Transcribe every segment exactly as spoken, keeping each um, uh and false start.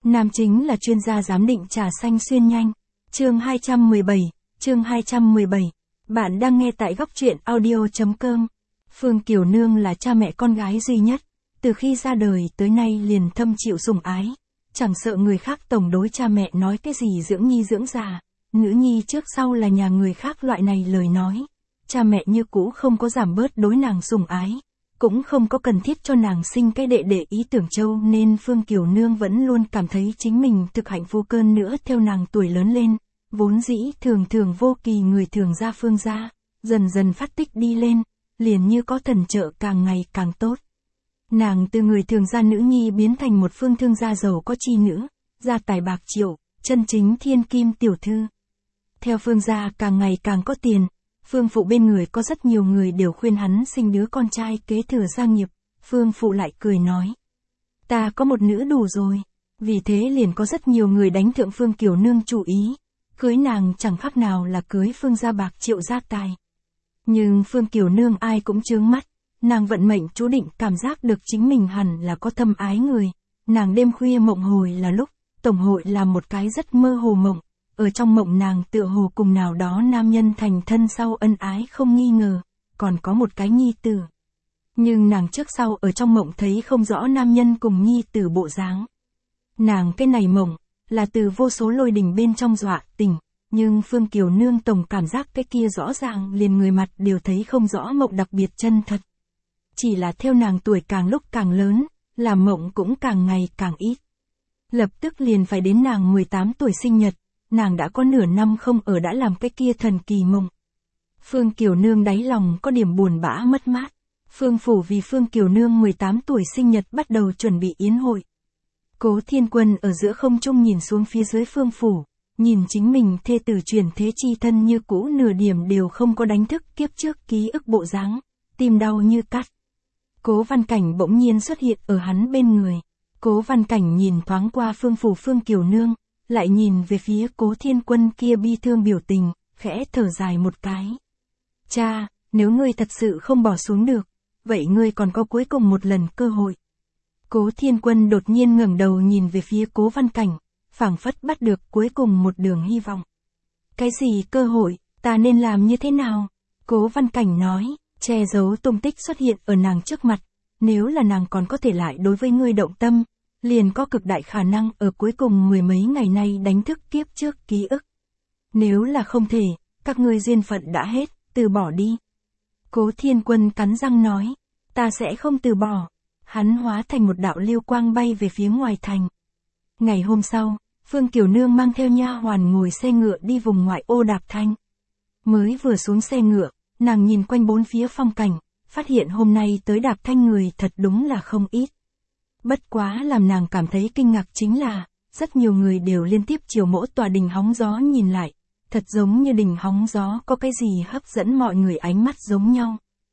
Nam chính là chuyên gia giám định trà xanh xuyên nhanh. Chương hai trăm mười bảy, chương hai trăm mười bảy. Bạn đang nghe tại góc truyện audio.com. Phương Kiều Nương là cha mẹ con gái duy nhất, từ khi ra đời tới nay liền thâm chịu sủng ái, chẳng sợ người khác tổng đối cha mẹ nói cái gì dưỡng nhi dưỡng già, nữ nhi trước sau là nhà người khác loại này lời nói. Cha mẹ như cũ không có giảm bớt đối nàng sủng ái, cũng không có cần thiết cho nàng sinh cái đệ đệ ý tưởng châu, nên Phương Kiều Nương vẫn luôn cảm thấy chính mình thực hạnh phúc hơn nữa theo nàng tuổi lớn lên, vốn dĩ thường thường vô kỳ người thường ra Phương gia, dần dần phát tích đi lên, liền như có thần trợ càng ngày càng tốt. Nàng từ người thường gia nữ nhi biến thành một phương thương gia giàu có chi nữ, gia tài bạc triệu, chân chính thiên kim tiểu thư. Theo Phương gia càng ngày càng có tiền, Phương phụ bên người có rất nhiều người đều khuyên hắn sinh đứa con trai kế thừa gia nghiệp, Phương phụ lại cười nói: ta có một nữ đủ rồi. Vì thế liền có rất nhiều người đánh thượng Phương Kiều Nương chủ ý, cưới nàng chẳng khác nào là cưới Phương gia bạc triệu gia tài. Nhưng Phương Kiều Nương ai cũng chướng mắt, nàng vận mệnh chú định cảm giác được chính mình hẳn là có thâm ái người, nàng đêm khuya mộng hồi là lúc, tổng hội là một cái rất mơ hồ mộng. Ở trong mộng nàng tựa hồ cùng nào đó nam nhân thành thân sau ân ái không nghi ngờ, còn có một cái nhi tử. Nhưng nàng trước sau ở trong mộng thấy không rõ nam nhân cùng nhi tử bộ dáng. Nàng cái này mộng, là từ vô số lôi đình bên trong dọa tỉnh, nhưng Phương Kiều Nương tổng cảm giác cái kia rõ ràng liền người mặt đều thấy không rõ mộng đặc biệt chân thật. Chỉ là theo nàng tuổi càng lúc càng lớn, làm mộng cũng càng ngày càng ít. Lập tức liền phải đến nàng mười tám tuổi sinh nhật. Nàng đã có nửa năm không ở đã làm cái kia thần kỳ mộng. Phương Kiều Nương đáy lòng có điểm buồn bã mất mát. Phương phủ vì Phương Kiều Nương mười tám tuổi sinh nhật bắt đầu chuẩn bị yến hội. Cố Thiên Quân ở giữa không trung nhìn xuống phía dưới Phương phủ, nhìn chính mình thê tử chuyển thế chi thân như cũ nửa điểm đều không có đánh thức kiếp trước ký ức bộ dáng, tim đau như cắt. Cố Văn Cảnh bỗng nhiên xuất hiện ở hắn bên người. Cố Văn Cảnh nhìn thoáng qua Phương phủ Phương Kiều Nương, lại nhìn về phía Cố Thiên Quân kia bi thương biểu tình, khẽ thở dài một cái. Cha, nếu ngươi thật sự không bỏ xuống được, vậy ngươi còn có cuối cùng một lần cơ hội. Cố Thiên Quân đột nhiên ngẩng đầu nhìn về phía Cố Văn Cảnh, phảng phất bắt được cuối cùng một đường hy vọng. Cái gì cơ hội, ta nên làm như thế nào? Cố Văn Cảnh nói, che giấu tung tích xuất hiện ở nàng trước mặt, nếu là nàng còn có thể lại đối với ngươi động tâm, liền có cực đại khả năng ở cuối cùng mười mấy ngày nay đánh thức kiếp trước ký ức. Nếu là không thể, các ngươi duyên phận đã hết, từ bỏ đi. Cố Thiên Quân cắn răng nói, ta sẽ không từ bỏ. Hắn hóa thành một đạo lưu quang bay về phía ngoài thành. Ngày hôm sau, Phương Kiều Nương mang theo nha hoàn ngồi xe ngựa đi vùng ngoại ô Đạp Thanh. Mới vừa xuống xe ngựa, nàng nhìn quanh bốn phía phong cảnh, phát hiện hôm nay tới Đạp Thanh người thật đúng là không ít. Bất quá làm nàng cảm thấy kinh ngạc chính là, rất nhiều người đều liên tiếp chiều mỗi tòa đình hóng gió nhìn lại, thật giống như đình hóng gió có cái gì hấp dẫn mọi người ánh mắt giống nhau.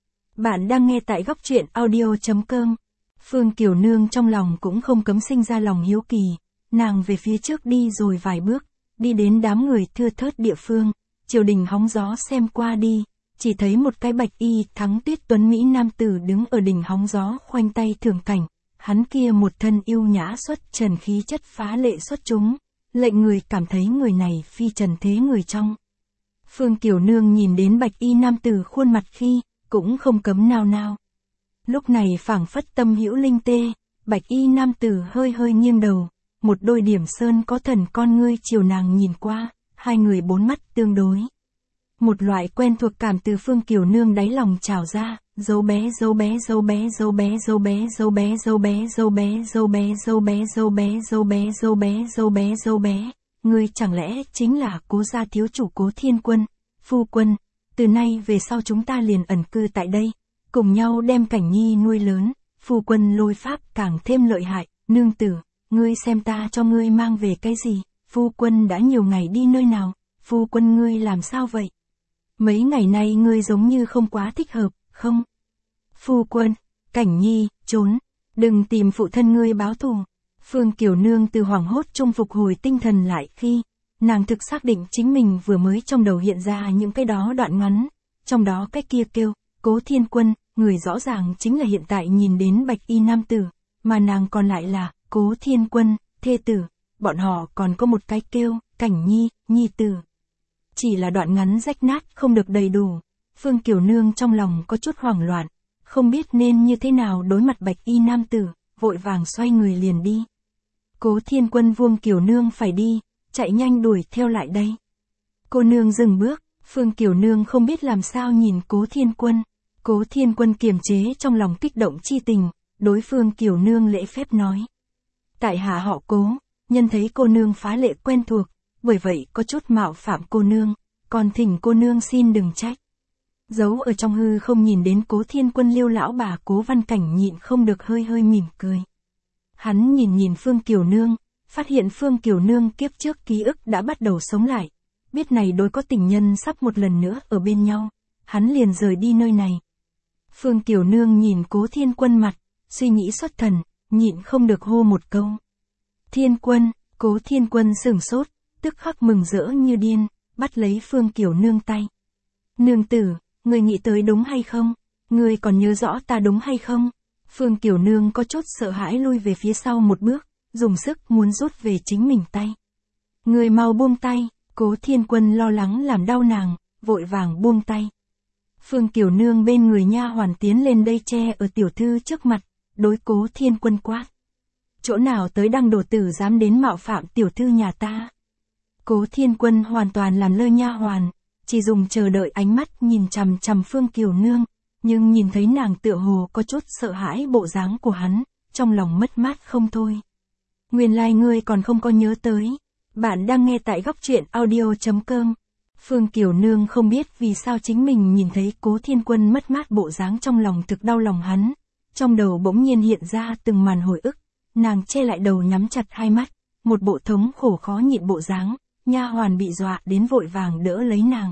Bạn đang nghe tại góc truyện audio.com. Phương Kiều Nương trong lòng cũng không cấm sinh ra lòng hiếu kỳ, nàng về phía trước đi rồi vài bước, đi đến đám người thưa thớt địa phương, chiều đình hóng gió xem qua đi, chỉ thấy một cái bạch y thắng tuyết tuấn mỹ nam tử đứng ở đỉnh hóng gió khoanh tay thưởng cảnh. Hắn kia một thân yêu nhã xuất trần khí chất phá lệ xuất chúng, lệnh người cảm thấy người này phi trần thế người trong. Phương Kiều Nương nhìn đến bạch y nam tử khuôn mặt khi, cũng không cấm nao nao. Lúc này phảng phất tâm hữu linh tê, bạch y nam tử hơi hơi nghiêng đầu, một đôi điểm sơn có thần con ngươi chiều nàng nhìn qua, hai người bốn mắt tương đối. Một loại quen thuộc cảm từ Phương Kiều Nương đáy lòng trào ra, dấu bé dấu bé dấu bé dấu bé dấu bé dấu bé dấu bé dấu bé dấu bé dấu bé dấu bé dấu bé dấu bé dấu bé dấu bé, ngươi chẳng lẽ chính là Cố gia thiếu chủ Cố Thiên Quân, phu quân, từ nay về sau chúng ta liền ẩn cư tại đây, cùng nhau đem Cảnh Nhi nuôi lớn, phu quân lôi pháp càng thêm lợi hại, nương tử, ngươi xem ta cho ngươi mang về cái gì, phu quân đã nhiều ngày đi nơi nào, phu quân ngươi làm sao vậy? Mấy ngày nay ngươi giống như không quá thích hợp, không? Phu quân, Cảnh Nhi, trốn, đừng tìm phụ thân ngươi báo thù. Phương Kiều Nương từ hoảng hốt trung phục hồi tinh thần lại khi, nàng thực xác định chính mình vừa mới trong đầu hiện ra những cái đó đoạn ngắn, trong đó cái kia kêu, Cố Thiên Quân, người rõ ràng chính là hiện tại nhìn đến bạch y nam tử, mà nàng còn lại là, Cố Thiên Quân, thê tử, bọn họ còn có một cái kêu, Cảnh Nhi, Nhi tử. Chỉ là đoạn ngắn rách nát không được đầy đủ. Phương Kiều Nương trong lòng có chút hoảng loạn, không biết nên như thế nào đối mặt bạch y nam tử, vội vàng xoay người liền đi. Cố Thiên Quân buông Kiều Nương phải đi, chạy nhanh đuổi theo lại đây. Cô nương dừng bước, Phương Kiều Nương không biết làm sao nhìn Cố Thiên Quân. Cố Thiên Quân kiềm chế trong lòng kích động chi tình, đối Phương Kiều Nương lễ phép nói. Tại hạ họ Cố, nhân thấy cô nương phá lệ quen thuộc, bởi vậy có chút mạo phạm cô nương, còn thỉnh cô nương xin đừng trách. Giấu ở trong hư không nhìn đến Cố Thiên Quân liêu lão bà Cố Văn Cảnh nhịn không được hơi hơi mỉm cười. Hắn nhìn nhìn Phương Kiều Nương, phát hiện Phương Kiều Nương kiếp trước ký ức đã bắt đầu sống lại. Biết này đôi có tình nhân sắp một lần nữa ở bên nhau, hắn liền rời đi nơi này. Phương Kiều Nương nhìn Cố Thiên Quân mặt, suy nghĩ xuất thần, nhịn không được hô một câu. Thiên Quân, Cố Thiên Quân sửng sốt, tức khắc mừng rỡ như điên, bắt lấy Phương Kiều Nương tay. Nương tử, người nghĩ tới đúng hay không? Người còn nhớ rõ ta đúng hay không? Phương Kiều Nương có chút sợ hãi lui về phía sau một bước, dùng sức muốn rút về chính mình tay. Người mau buông tay, Cố Thiên Quân lo lắng làm đau nàng, vội vàng buông tay. Phương Kiều Nương bên người nha hoàn tiến lên đây che ở tiểu thư trước mặt, đối Cố Thiên Quân quát. Chỗ nào tới đăng đồ tử dám đến mạo phạm tiểu thư nhà ta? Cố Thiên Quân hoàn toàn làm lơ nha hoàn, chỉ dùng chờ đợi ánh mắt nhìn chằm chằm Phương Kiều Nương, nhưng nhìn thấy nàng tựa hồ có chút sợ hãi bộ dáng của hắn, trong lòng mất mát không thôi. Nguyên lai like ngươi còn không có nhớ tới. Bạn đang nghe tại góc truyện audio chấm com. Phương Kiều Nương không biết vì sao chính mình nhìn thấy Cố Thiên Quân mất mát bộ dáng trong lòng thực đau lòng hắn. Trong đầu bỗng nhiên hiện ra từng màn hồi ức, nàng che lại đầu nhắm chặt hai mắt, một bộ thống khổ khó nhịn bộ dáng, nha hoàn bị dọa đến vội vàng đỡ lấy nàng.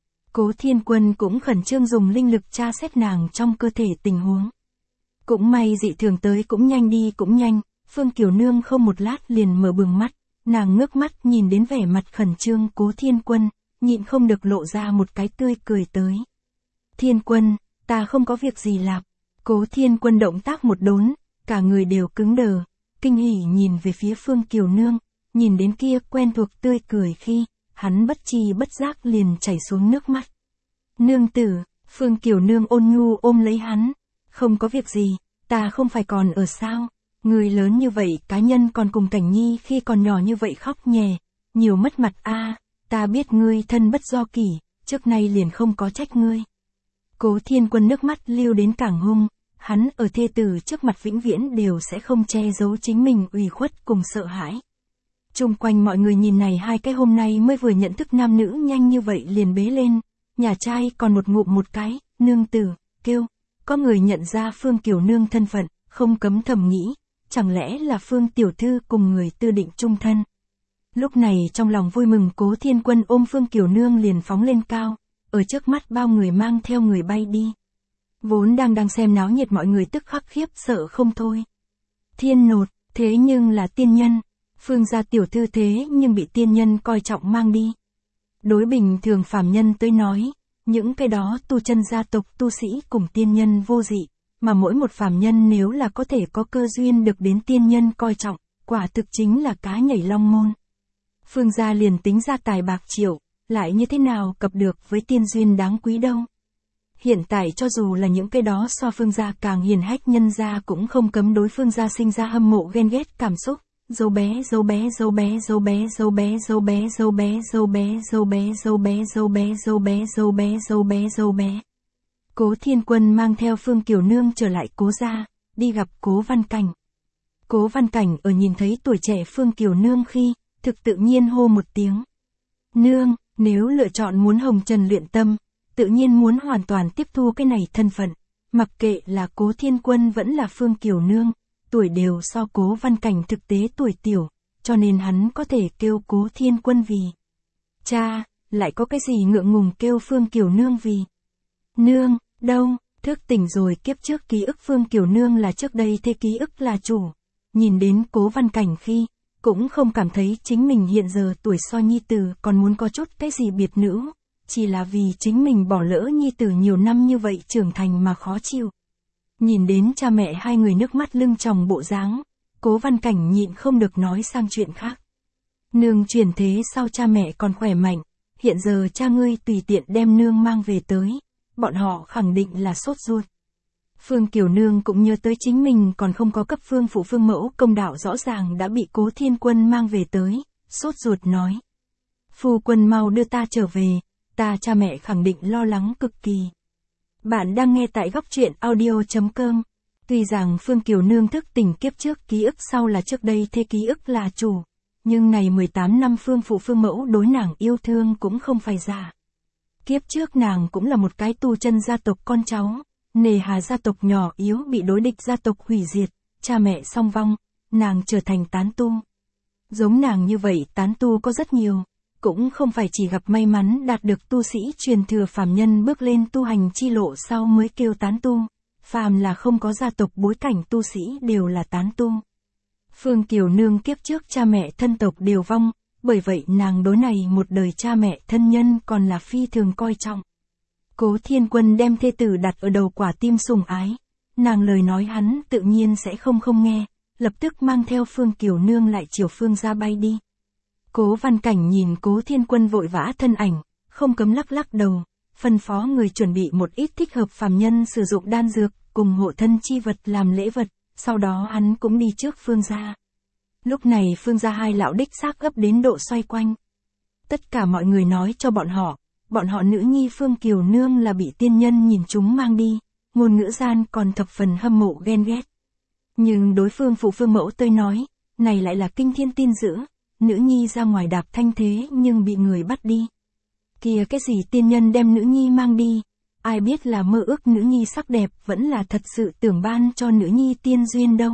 Cố Thiên Quân cũng khẩn trương dùng linh lực tra xét nàng trong cơ thể tình huống. Cũng may dị thường tới cũng nhanh đi cũng nhanh, Phương Kiều Nương không một lát liền mở bừng mắt, nàng ngước mắt nhìn đến vẻ mặt khẩn trương Cố Thiên Quân, nhịn không được lộ ra một cái tươi cười tới. Thiên Quân, ta không có việc gì lạp. Cố Thiên Quân động tác một đốn, cả người đều cứng đờ, kinh hỉ nhìn về phía Phương Kiều Nương, nhìn đến kia quen thuộc tươi cười khi, hắn bất chi bất giác liền chảy xuống nước mắt. Nương tử, Phương Kiều Nương ôn nhu ôm lấy hắn, không có việc gì, ta không phải còn ở sao, người lớn như vậy cá nhân còn cùng Cảnh Nhi khi còn nhỏ như vậy khóc nhè, nhiều mất mặt a, ta biết ngươi thân bất do kỷ, trước nay liền không có trách ngươi. Cố Thiên Quân nước mắt lưu đến càng hung, hắn ở thê tử trước mặt vĩnh viễn đều sẽ không che giấu chính mình ủy khuất cùng sợ hãi. Chung quanh mọi người nhìn này hai cái hôm nay mới vừa nhận thức nam nữ nhanh như vậy liền bế lên, nhà trai còn một ngụm một cái, nương tử, kêu, có người nhận ra Phương Kiều Nương thân phận, không cấm thầm nghĩ, chẳng lẽ là Phương tiểu thư cùng người tư định chung thân. Lúc này trong lòng vui mừng Cố Thiên Quân ôm Phương Kiều Nương liền phóng lên cao, ở trước mắt bao người mang theo người bay đi. Vốn đang đang xem náo nhiệt mọi người tức khắc khiếp sợ không thôi. Thiên nột, thế nhưng là tiên nhân. Phương gia tiểu thư thế nhưng bị tiên nhân coi trọng mang đi. Đối bình thường phàm nhân tới nói, những cái đó tu chân gia tộc tu sĩ cùng tiên nhân vô dị, mà mỗi một phàm nhân nếu là có thể có cơ duyên được đến tiên nhân coi trọng, quả thực chính là cá nhảy long môn. Phương gia liền tính ra tài bạc triệu, lại như thế nào cập được với tiên duyên đáng quý đâu. Hiện tại cho dù là những cái đó so Phương gia càng hiền hách nhân gia cũng không cấm đối Phương gia sinh ra hâm mộ ghen ghét cảm xúc. Dâu bé dâu bé dâu bé dâu bé dâu bé dâu bé dâu bé dâu bé dâu bé dâu bé dâu bé dâu bé dâu bé dâu bé dâu bé. Cố Thiên Quân mang theo Phương Kiều Nương trở lại Cố gia, đi gặp Cố Văn Cảnh. Cố Văn Cảnh ở nhìn thấy tuổi trẻ Phương Kiều Nương khi, thực tự nhiên hô một tiếng. Nương, nếu lựa chọn muốn hồng trần luyện tâm, tự nhiên muốn hoàn toàn tiếp thu cái này thân phận, mặc kệ là Cố Thiên Quân vẫn là Phương Kiều Nương. Tuổi đều so Cố Văn Cảnh thực tế tuổi tiểu, cho nên hắn có thể kêu Cố Thiên Quân vì cha, lại có cái gì ngượng ngùng kêu Phương Kiều Nương vì nương, đâu, thức tỉnh rồi kiếp trước ký ức Phương Kiều Nương là trước đây thế ký ức là chủ. Nhìn đến Cố Văn Cảnh khi, cũng không cảm thấy chính mình hiện giờ tuổi so nhi tử còn muốn có chút cái gì biệt nữ, chỉ là vì chính mình bỏ lỡ nhi tử nhiều năm như vậy trưởng thành mà khó chịu. Nhìn đến cha mẹ hai người nước mắt lưng tròng bộ dáng, Cố Văn Cảnh nhịn không được nói sang chuyện khác. Nương chuyển thế sau cha mẹ còn khỏe mạnh, hiện giờ cha ngươi tùy tiện đem nương mang về tới, bọn họ khẳng định là sốt ruột. Phương Kiều Nương cũng nhớ tới chính mình còn không có cấp Phương Phụ Phương Mẫu công đạo rõ ràng đã bị Cố Thiên Quân mang về tới, sốt ruột nói. Phu quân mau đưa ta trở về, ta cha mẹ khẳng định lo lắng cực kỳ. Bạn đang nghe tại góc truyện audio.com. Tuy rằng Phương Kiều Nương thức tỉnh kiếp trước ký ức sau là trước đây thê ký ức là chủ, nhưng này mười tám năm Phương Phụ Phương Mẫu đối nàng yêu thương cũng không phải giả. Kiếp trước nàng cũng là một cái tu chân gia tộc con cháu, nề hà gia tộc nhỏ yếu bị đối địch gia tộc hủy diệt, cha mẹ song vong, nàng trở thành tán tu. Giống nàng như vậy tán tu có rất nhiều, cũng không phải chỉ gặp may mắn đạt được tu sĩ truyền thừa phàm nhân bước lên tu hành chi lộ sau mới kêu tán tu, phàm là không có gia tộc bối cảnh tu sĩ đều là tán tu. Phương Kiều Nương kiếp trước cha mẹ thân tộc đều vong, bởi vậy nàng đối này một đời cha mẹ thân nhân còn là phi thường coi trọng. Cố Thiên Quân đem thê tử đặt ở đầu quả tim sủng ái, nàng lời nói hắn tự nhiên sẽ không không nghe, lập tức mang theo Phương Kiều Nương lại chiều Phương gia bay đi. Cố Văn Cảnh nhìn Cố Thiên Quân vội vã thân ảnh, không cấm lắc lắc đầu, phân phó người chuẩn bị một ít thích hợp phàm nhân sử dụng đan dược, cùng hộ thân chi vật làm lễ vật, sau đó hắn cũng đi trước Phương gia. Lúc này Phương gia hai lão đích xác gấp đến độ xoay quanh. Tất cả mọi người nói cho bọn họ, bọn họ nữ nhi Phương Kiều Nương là bị tiên nhân nhìn chúng mang đi, ngôn ngữ gian còn thập phần hâm mộ ghen ghét. Nhưng đối phương Phụ Phương Mẫu tới nói, này lại là kinh thiên tin dữ, nữ nhi ra ngoài đạp thanh thế nhưng bị người bắt đi. Kìa cái gì tiên nhân đem nữ nhi mang đi, ai biết là mơ ước nữ nhi sắc đẹp vẫn là thật sự tưởng ban cho nữ nhi tiên duyên đâu.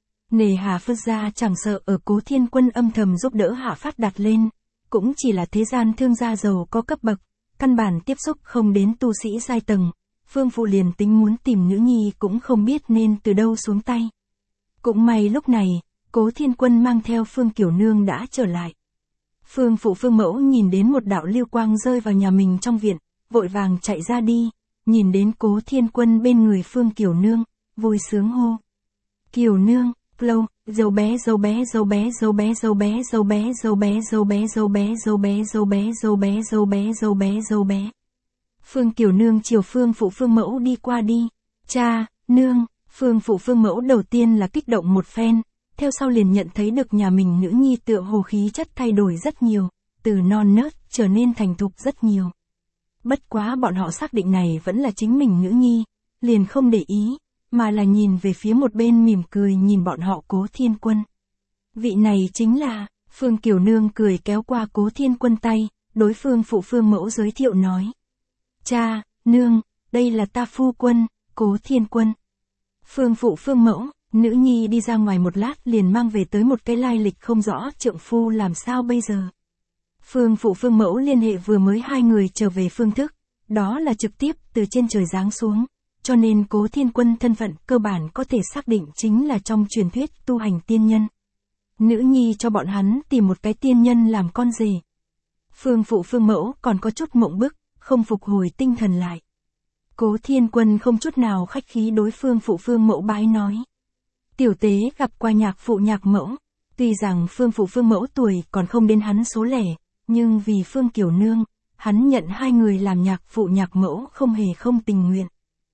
Nề hà Phương gia chẳng sợ ở Cố Thiên Quân âm thầm giúp đỡ hạ phát đạt lên, cũng chỉ là thế gian thương gia giàu có cấp bậc, căn bản tiếp xúc không đến tu sĩ giai tầng, Phương Phụ liền tính muốn tìm nữ nhi cũng không biết nên từ đâu xuống tay. Cũng may lúc này, Cố Thiên Quân mang theo Phương Kiều Nương đã trở lại. Phương Phụ Phương Mẫu nhìn đến một đạo lưu quang rơi vào nhà mình trong viện, vội vàng chạy ra đi, nhìn đến Cố Thiên Quân bên người Phương Kiều Nương, vui sướng hô. Kiều Nương, lâu, dâu bé dâu bé dâu bé dâu bé dâu bé dâu bé dâu bé dâu bé dâu bé dâu bé dâu bé dâu bé dâu bé dâu bé dâu bé. Phương Kiều Nương chiều Phương Phụ Phương Mẫu đi qua đi. Cha, nương, Phương Phụ Phương Mẫu đầu tiên là kích động một phen, theo sau liền nhận thấy được nhà mình nữ nhi tựa hồ khí chất thay đổi rất nhiều, từ non nớt trở nên thành thục rất nhiều. Bất quá bọn họ xác định này vẫn là chính mình nữ nhi, liền không để ý, mà là nhìn về phía một bên mỉm cười nhìn bọn họ Cố Thiên Quân. Vị này chính là, Phương Kiều Nương cười kéo qua Cố Thiên Quân tay, đối phương Phụ Phương Mẫu giới thiệu nói. Cha, nương, đây là ta phu quân, Cố Thiên Quân. Phương Phụ Phương Mẫu, nữ nhi đi ra ngoài một lát liền mang về tới một cái lai lịch không rõ trượng phu làm sao bây giờ. Phương Phụ Phương Mẫu liên hệ vừa mới hai người trở về phương thức, đó là trực tiếp từ trên trời giáng xuống, cho nên Cố Thiên Quân thân phận cơ bản có thể xác định chính là trong truyền thuyết tu hành tiên nhân. Nữ nhi cho bọn hắn tìm một cái tiên nhân làm con rể. Phương Phụ Phương Mẫu còn có chút mộng bức, không phục hồi tinh thần lại. Cố Thiên Quân không chút nào khách khí đối phương Phụ Phương Mẫu bái nói. Tiểu tế gặp qua nhạc phụ nhạc mẫu, tuy rằng Phương Phụ Phương Mẫu tuổi còn không đến hắn số lẻ, nhưng vì Phương Kiều Nương, hắn nhận hai người làm nhạc phụ nhạc mẫu không hề không tình nguyện.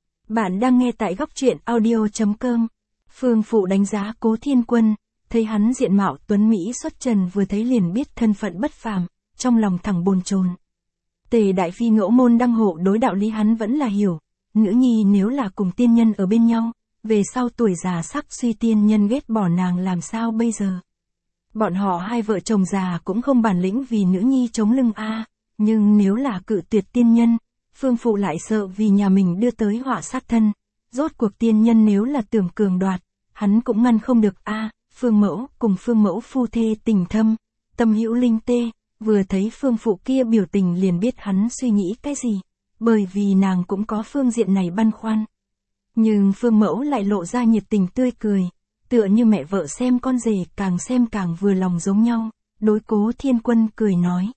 Bạn đang nghe tại góc truyện audio.com. Phương Phụ đánh giá Cố Thiên Quân, thấy hắn diện mạo tuấn mỹ xuất trần vừa thấy liền biết thân phận bất phàm, trong lòng thẳng bồn chồn. Tề đại phi ngẫu môn đăng hộ đối đạo lý hắn vẫn là hiểu, nữ nhi nếu là cùng tiên nhân ở bên nhau, về sau tuổi già sắc suy tiên nhân ghét bỏ nàng làm sao bây giờ. Bọn họ hai vợ chồng già cũng không bản lĩnh vì nữ nhi chống lưng a, nhưng nếu là cự tuyệt tiên nhân, Phương Phụ lại sợ vì nhà mình đưa tới họa sát thân, rốt cuộc tiên nhân nếu là tưởng cường đoạt, hắn cũng ngăn không được a. Phương Mẫu cùng Phương Mẫu phu thê tình thâm, tâm hữu linh tê, vừa thấy Phương Phụ kia biểu tình liền biết hắn suy nghĩ cái gì, bởi vì nàng cũng có phương diện này băn khoăn. Nhưng Phương Mẫu lại lộ ra nhiệt tình tươi cười, tựa như mẹ vợ xem con rể càng xem càng vừa lòng giống nhau, đối Cố Thiên Quân cười nói.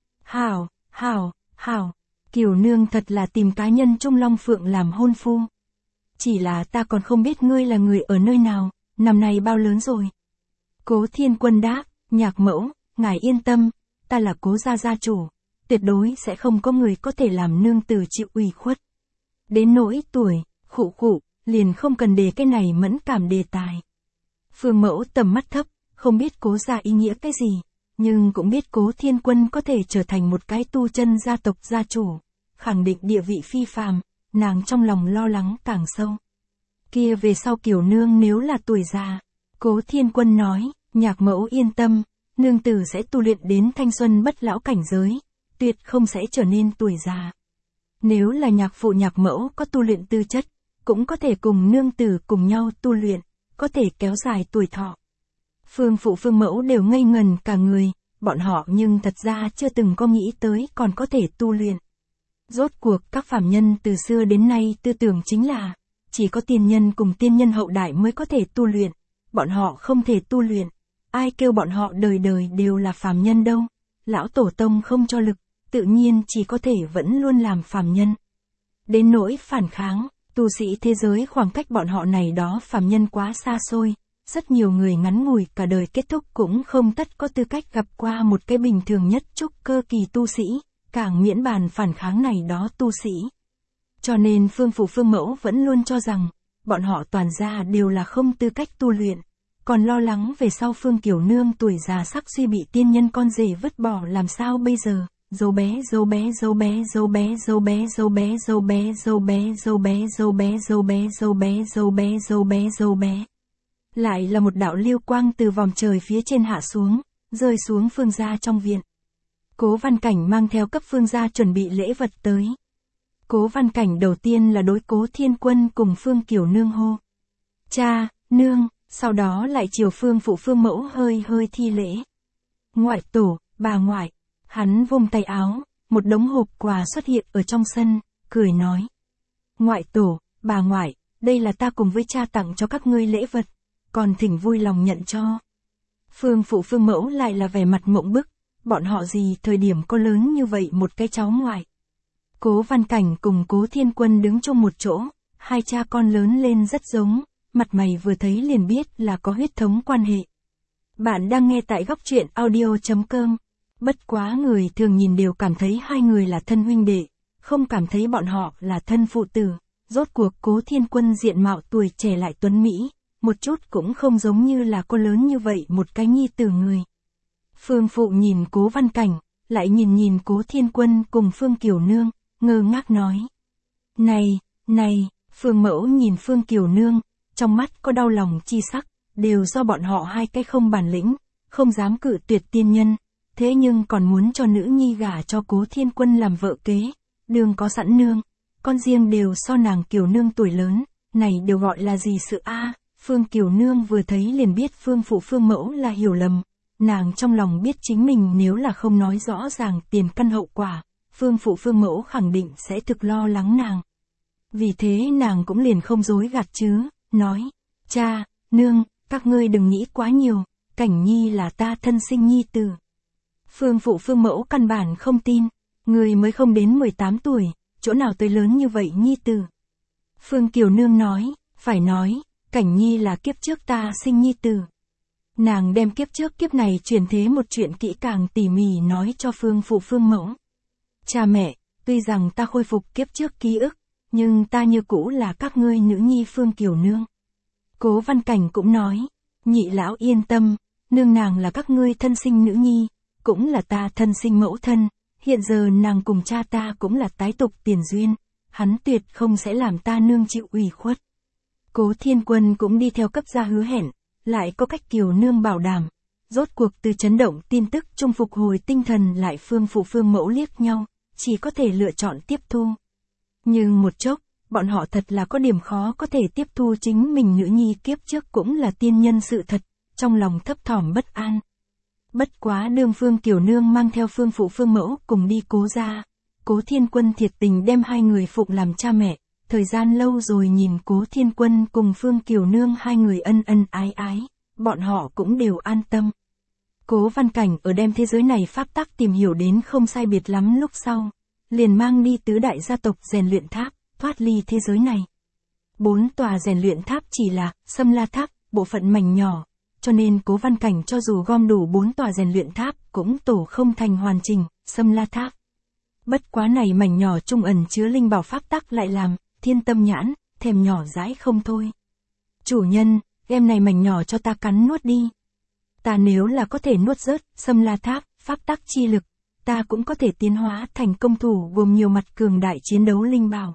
Hảo, hảo, hảo, Kiều Nương thật là tìm cá nhân Trung Long Phượng làm hôn phu. Chỉ là ta còn không biết ngươi là người ở nơi nào, năm nay bao lớn rồi. Cố Thiên Quân đáp, nhạc mẫu, ngài yên tâm, ta là Cố gia gia chủ, tuyệt đối sẽ không có người có thể làm nương tử chịu ủy khuất. Đến nỗi tuổi, khụ khụ, liền không cần đề cái này mẫn cảm đề tài. Phương Mẫu tầm mắt thấp, không biết Cố gia ý nghĩa cái gì, nhưng cũng biết Cố Thiên Quân có thể trở thành một cái tu chân gia tộc gia chủ, khẳng định địa vị phi phàm, nàng trong lòng lo lắng càng sâu. Kia về sau Kiều nương nếu là tuổi già, Cố Thiên Quân nói, Nhạc mẫu yên tâm, nương tử sẽ tu luyện đến thanh xuân bất lão cảnh giới, tuyệt không sẽ trở nên tuổi già. Nếu là nhạc phụ nhạc mẫu có tu luyện tư chất, cũng có thể cùng nương tử cùng nhau tu luyện, có thể kéo dài tuổi thọ. Phương phụ phương mẫu đều ngây ngần cả người, bọn họ nhưng thật ra chưa từng có nghĩ tới còn có thể tu luyện. Rốt cuộc các phàm nhân từ xưa đến nay tư tưởng chính là, chỉ có tiên nhân cùng tiên nhân hậu đại mới có thể tu luyện, bọn họ không thể tu luyện, ai kêu bọn họ đời đời đều là phàm nhân đâu, lão tổ tông không cho lực, tự nhiên chỉ có thể vẫn luôn làm phàm nhân. Đến nỗi phản kháng, tu sĩ thế giới khoảng cách bọn họ này đó phàm nhân quá xa xôi, rất nhiều người ngắn ngủi cả đời kết thúc cũng không tất có tư cách gặp qua một cái bình thường nhất trúc cơ kỳ tu sĩ, càng miễn bàn phản kháng này đó tu sĩ. Cho nên phương phụ phương mẫu vẫn luôn cho rằng, bọn họ toàn gia đều là không tư cách tu luyện, còn lo lắng về sau Phương Kiều Nương tuổi già sắc suy bị tiên nhân con rể vứt bỏ làm sao bây giờ. Dâu bé dâu bé dâu bé dâu bé dâu bé dâu bé dâu bé dâu bé dâu bé dâu bé dâu bé dâu bé dâu bé dâu bé dâu bé. Lại là một đạo lưu quang từ vòm trời phía trên hạ xuống, rơi xuống Phương gia trong viện. Cố Văn Cảnh mang theo cấp Phương gia chuẩn bị lễ vật tới. Cố Văn Cảnh đầu tiên là đối Cố Thiên Quân cùng Phương Kiều Nương hô. Cha, nương, sau đó lại chiều Phương phụ Phương mẫu hơi hơi thi lễ. Ngoại tổ, bà ngoại. Hắn vung tay áo, một đống hộp quà xuất hiện ở trong sân, cười nói. Ngoại tổ, bà ngoại, đây là ta cùng với cha tặng cho các ngươi lễ vật, còn thỉnh vui lòng nhận cho. Phương phụ Phương mẫu lại là vẻ mặt mộng bức, bọn họ gì thời điểm có lớn như vậy một cái cháu ngoại. Cố Văn Cảnh cùng Cố Thiên Quân đứng chung một chỗ, hai cha con lớn lên rất giống, mặt mày vừa thấy liền biết là có huyết thống quan hệ. Bạn đang nghe tại góc truyện audio chấm com. Bất quá người thường nhìn đều cảm thấy hai người là thân huynh đệ, không cảm thấy bọn họ là thân phụ tử. Rốt cuộc Cố Thiên Quân diện mạo tuổi trẻ lại tuấn mỹ, một chút cũng không giống như là cô lớn như vậy một cái nhi tử người. Phương phụ nhìn Cố Văn Cảnh, lại nhìn nhìn Cố Thiên Quân cùng Phương Kiều Nương, ngơ ngác nói. Này, này, Phương mẫu nhìn Phương Kiều Nương, trong mắt có đau lòng chi sắc, đều do bọn họ hai cái không bản lĩnh, không dám cự tuyệt tiên nhân. Thế nhưng còn muốn cho nữ nhi gả cho Cố Thiên Quân làm vợ kế, đường có sẵn nương, con riêng đều so nàng Kiều Nương tuổi lớn, này đều gọi là gì sự a? À, Phương Kiều Nương vừa thấy liền biết Phương phụ Phương mẫu là hiểu lầm, nàng trong lòng biết chính mình nếu là không nói rõ ràng tiền căn hậu quả, Phương phụ Phương mẫu khẳng định sẽ thực lo lắng nàng. Vì thế nàng cũng liền không dối gạt chứ, nói, cha, nương, các ngươi đừng nghĩ quá nhiều, Cảnh Nhi là ta thân sinh nhi tử. Phương phụ Phương mẫu căn bản không tin, người mới không đến mười tám tuổi, chỗ nào tới lớn như vậy nhi tử. Phương Kiều Nương nói, phải nói, Cảnh Nhi là kiếp trước ta sinh nhi tử. Nàng đem kiếp trước kiếp này truyền thế một chuyện kỹ càng tỉ mỉ nói cho Phương phụ Phương mẫu. Cha mẹ, tuy rằng ta khôi phục kiếp trước ký ức, nhưng ta như cũ là các ngươi nữ nhi Phương Kiều Nương. Cố Văn Cảnh cũng nói, nhị lão yên tâm, nương nàng là các ngươi thân sinh nữ nhi, cũng là ta thân sinh mẫu thân, hiện giờ nàng cùng cha ta cũng là tái tục tiền duyên, hắn tuyệt không sẽ làm ta nương chịu ủy khuất. Cố Thiên Quân cũng đi theo cấp gia hứa hẹn, lại có cách Kiều Nương bảo đảm, rốt cuộc từ chấn động tin tức trung phục hồi tinh thần lại Phương phụ Phương mẫu liếc nhau, chỉ có thể lựa chọn tiếp thu. Nhưng một chốc, bọn họ thật là có điểm khó có thể tiếp thu chính mình nữ nhi kiếp trước cũng là tiên nhân sự thật, trong lòng thấp thỏm bất an. Bất quá đương Phương Kiều Nương mang theo Phương phụ Phương mẫu cùng đi Cố gia, Cố Thiên Quân thiệt tình đem hai người phụng làm cha mẹ, thời gian lâu rồi nhìn Cố Thiên Quân cùng Phương Kiều Nương hai người ân ân ái ái, bọn họ cũng đều an tâm. Cố Văn Cảnh ở đem thế giới này pháp tắc tìm hiểu đến không sai biệt lắm lúc sau, liền mang đi tứ đại gia tộc rèn luyện tháp, thoát ly thế giới này. Bốn tòa rèn luyện tháp chỉ là Sâm La Tháp, bộ phận mảnh nhỏ, cho nên Cố Văn Cảnh cho dù gom đủ bốn tòa rèn luyện tháp, cũng tổ không thành hoàn chỉnh, Sâm La Tháp. Bất quá này mảnh nhỏ trung ẩn chứa linh bảo pháp tắc lại làm, Thiên Tâm Nhãn, thèm nhỏ dãi không thôi. Chủ nhân, em này mảnh nhỏ cho ta cắn nuốt đi. Ta nếu là có thể nuốt rớt, Sâm La Tháp, pháp tắc chi lực, ta cũng có thể tiến hóa thành công thủ gồm nhiều mặt cường đại chiến đấu linh bảo.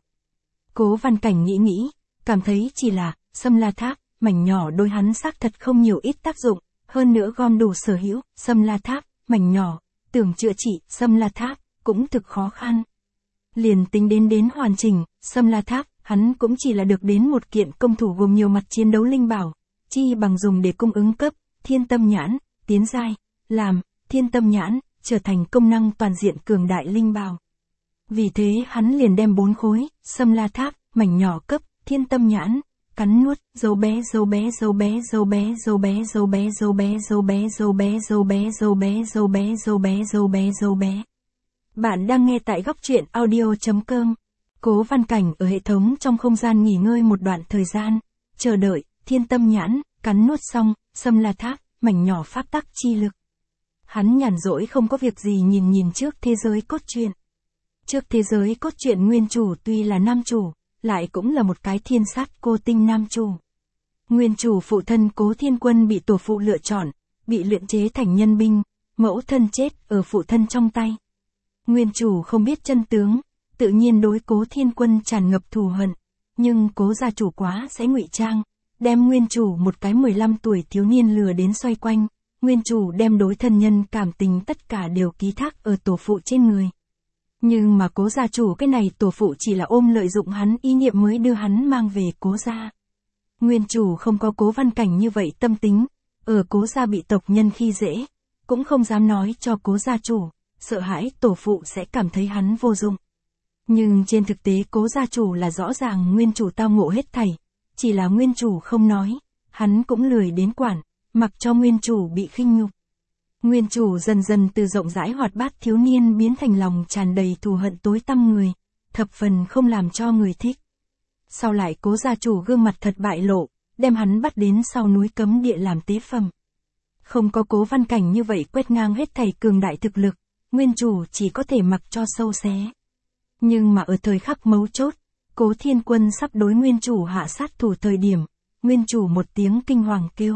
Cố Văn Cảnh nghĩ nghĩ, cảm thấy chỉ là, Sâm La Tháp, mảnh nhỏ đối hắn xác thật không nhiều ít tác dụng, hơn nữa gom đủ sở hữu, Sâm La Tháp, mảnh nhỏ, tưởng chữa trị, Sâm La Tháp, cũng thực khó khăn. Liền tính đến đến hoàn chỉnh, Sâm La Tháp, hắn cũng chỉ là được đến một kiện công thủ gồm nhiều mặt chiến đấu linh bảo, chi bằng dùng để cung ứng cấp, Thiên Tâm Nhãn, tiến giai, làm, Thiên Tâm Nhãn, trở thành công năng toàn diện cường đại linh bảo. Vì thế hắn liền đem bốn khối, Sâm La Tháp, mảnh nhỏ cấp, Thiên Tâm Nhãn, cắn nuốt, dấu bé dấu bé dấu bé dấu bé dấu bé dấu bé dấu bé dấu bé dấu bé dấu bé dấu bé dấu bé dấu bé dấu bé dấu bé. Bạn đang nghe tại góc truyện audio chấm com. Cố Văn Cảnh ở hệ thống trong không gian nghỉ ngơi một đoạn thời gian, chờ đợi, Thiên Tâm Nhãn, cắn nuốt xong, Sâm La Tháp, mảnh nhỏ pháp tắc chi lực. Hắn nhàn rỗi không có việc gì nhìn nhìn trước thế giới cốt truyện. Trước thế giới cốt truyện nguyên chủ tuy là nam chủ, lại cũng là một cái thiên sát cô tinh nam chủ. Nguyên chủ phụ thân Cố Thiên Quân bị tổ phụ lựa chọn, bị luyện chế thành nhân binh, mẫu thân chết ở phụ thân trong tay. Nguyên chủ không biết chân tướng, tự nhiên đối Cố Thiên Quân tràn ngập thù hận, nhưng Cố gia chủ quá sẽ ngụy trang, đem nguyên chủ một cái mười lăm tuổi thiếu niên lừa đến xoay quanh, nguyên chủ đem đối thân nhân cảm tình tất cả đều ký thác ở tổ phụ trên người. Nhưng mà Cố gia chủ cái này tổ phụ chỉ là ôm lợi dụng hắn ý niệm mới đưa hắn mang về Cố gia. Nguyên chủ không có Cố Văn Cảnh như vậy tâm tính, ở Cố gia bị tộc nhân khi dễ, cũng không dám nói cho Cố gia chủ, sợ hãi tổ phụ sẽ cảm thấy hắn vô dụng. Nhưng trên thực tế Cố gia chủ là rõ ràng nguyên chủ tao ngộ hết thảy, chỉ là nguyên chủ không nói, hắn cũng lười đến quản, mặc cho nguyên chủ bị khinh nhục. Nguyên chủ dần dần từ rộng rãi hoạt bát thiếu niên biến thành lòng tràn đầy thù hận tối tăm người, thập phần không làm cho người thích. Sau lại Cố gia chủ gương mặt thật bại lộ, đem hắn bắt đến sau núi cấm địa làm tế phẩm. Không có Cố Văn Cảnh như vậy quét ngang hết thảy cường đại thực lực, nguyên chủ chỉ có thể mặc cho sâu xé. Nhưng mà ở thời khắc mấu chốt, Cố Thiên Quân sắp đối nguyên chủ hạ sát thủ thời điểm, nguyên chủ một tiếng kinh hoàng kêu.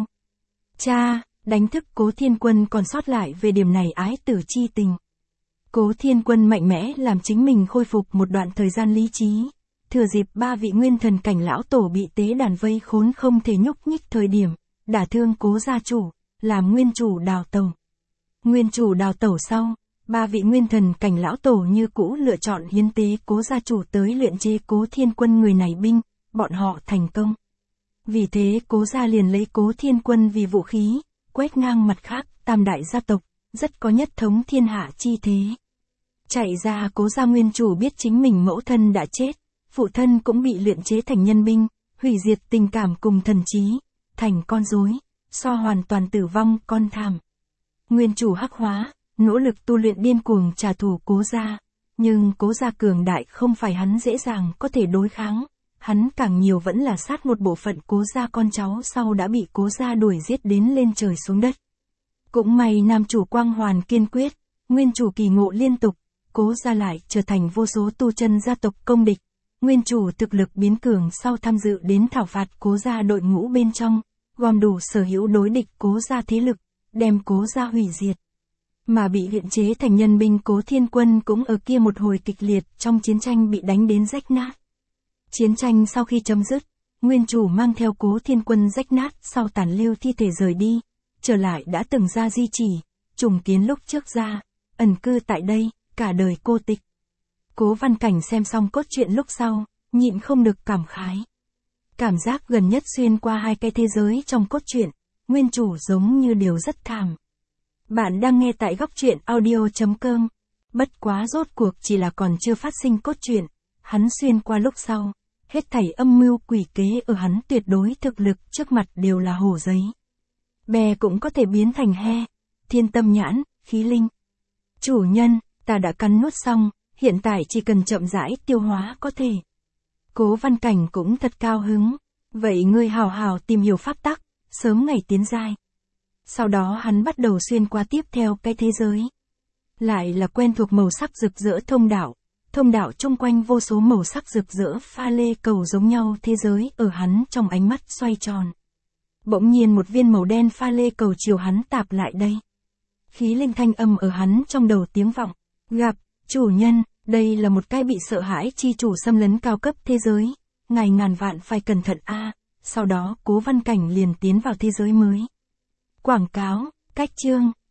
Cha, đánh thức Cố Thiên Quân còn sót lại về điểm này ái tử chi tình. Cố Thiên Quân mạnh mẽ làm chính mình khôi phục một đoạn thời gian lý trí, thừa dịp ba vị nguyên thần cảnh lão tổ bị tế đàn vây khốn không thể nhúc nhích thời điểm, đả thương Cố gia chủ, làm nguyên chủ đào tẩu. Nguyên chủ đào tẩu sau, ba vị nguyên thần cảnh lão tổ như cũ lựa chọn hiến tế Cố gia chủ tới luyện chế Cố Thiên Quân người này binh, bọn họ thành công. Vì thế Cố gia liền lấy Cố Thiên Quân vì vũ khí, quét ngang mặt khác, tam đại gia tộc, rất có nhất thống thiên hạ chi thế. Chạy ra Cố gia nguyên chủ biết chính mình mẫu thân đã chết, phụ thân cũng bị luyện chế thành nhân binh, hủy diệt tình cảm cùng thần trí, thành con rối, so hoàn toàn tử vong con thảm. Nguyên chủ hắc hóa, nỗ lực tu luyện điên cuồng trả thù Cố gia, nhưng Cố gia cường đại không phải hắn dễ dàng có thể đối kháng, hắn càng nhiều vẫn là sát một bộ phận Cố gia con cháu sau đã bị Cố gia đuổi giết đến lên trời xuống đất. Cũng may nam chủ quang hoàn kiên quyết, nguyên chủ kỳ ngộ liên tục, Cố gia lại trở thành vô số tu chân gia tộc công địch, nguyên chủ thực lực biến cường sau tham dự đến thảo phạt Cố gia đội ngũ bên trong, gom đủ sở hữu đối địch Cố gia thế lực, đem Cố gia hủy diệt. Mà bị luyện chế thành nhân binh Cố Thiên Quân cũng ở kia một hồi kịch liệt trong chiến tranh bị đánh đến rách nát. Chiến tranh sau khi chấm dứt, nguyên chủ mang theo Cố Thiên Quân rách nát sau tàn lưu thi thể rời đi, trở lại đã từng ra di chỉ, trùng kiến lúc trước ra, ẩn cư tại đây, cả đời cô tịch. Cố Văn Cảnh xem xong cốt truyện lúc sau, nhịn không được cảm khái. Cảm giác gần nhất xuyên qua hai cái thế giới trong cốt truyện, nguyên chủ giống như điều rất thảm. Bạn đang nghe tại góc truyện audio chấm com. Bất quá rốt cuộc chỉ là còn chưa phát sinh cốt truyện, hắn xuyên qua lúc sau, hết thảy âm mưu quỷ kế ở hắn tuyệt đối thực lực trước mặt đều là hổ giấy. Bè cũng có thể biến thành he, Thiên Tâm Nhãn, khí linh. Chủ nhân, ta đã cắn nuốt xong, hiện tại chỉ cần chậm rãi tiêu hóa có thể. Cố Văn Cảnh cũng thật cao hứng, vậy ngươi hào hào tìm hiểu pháp tắc, sớm ngày tiến giai. Sau đó hắn bắt đầu xuyên qua tiếp theo cái thế giới. Lại là quen thuộc màu sắc rực rỡ thông đạo. Thông đạo chung quanh vô số màu sắc rực rỡ pha lê cầu giống nhau thế giới ở hắn trong ánh mắt xoay tròn. Bỗng nhiên một viên màu đen pha lê cầu chiều hắn tạp lại đây. Khí linh thanh âm ở hắn trong đầu tiếng vọng. Gặp, chủ nhân, đây là một cái bị sợ hãi chi chủ xâm lấn cao cấp thế giới. Ngài ngàn vạn phải cẩn thận a. Sau đó Cố Văn Cảnh liền tiến vào thế giới mới. Quảng cáo, cách chương,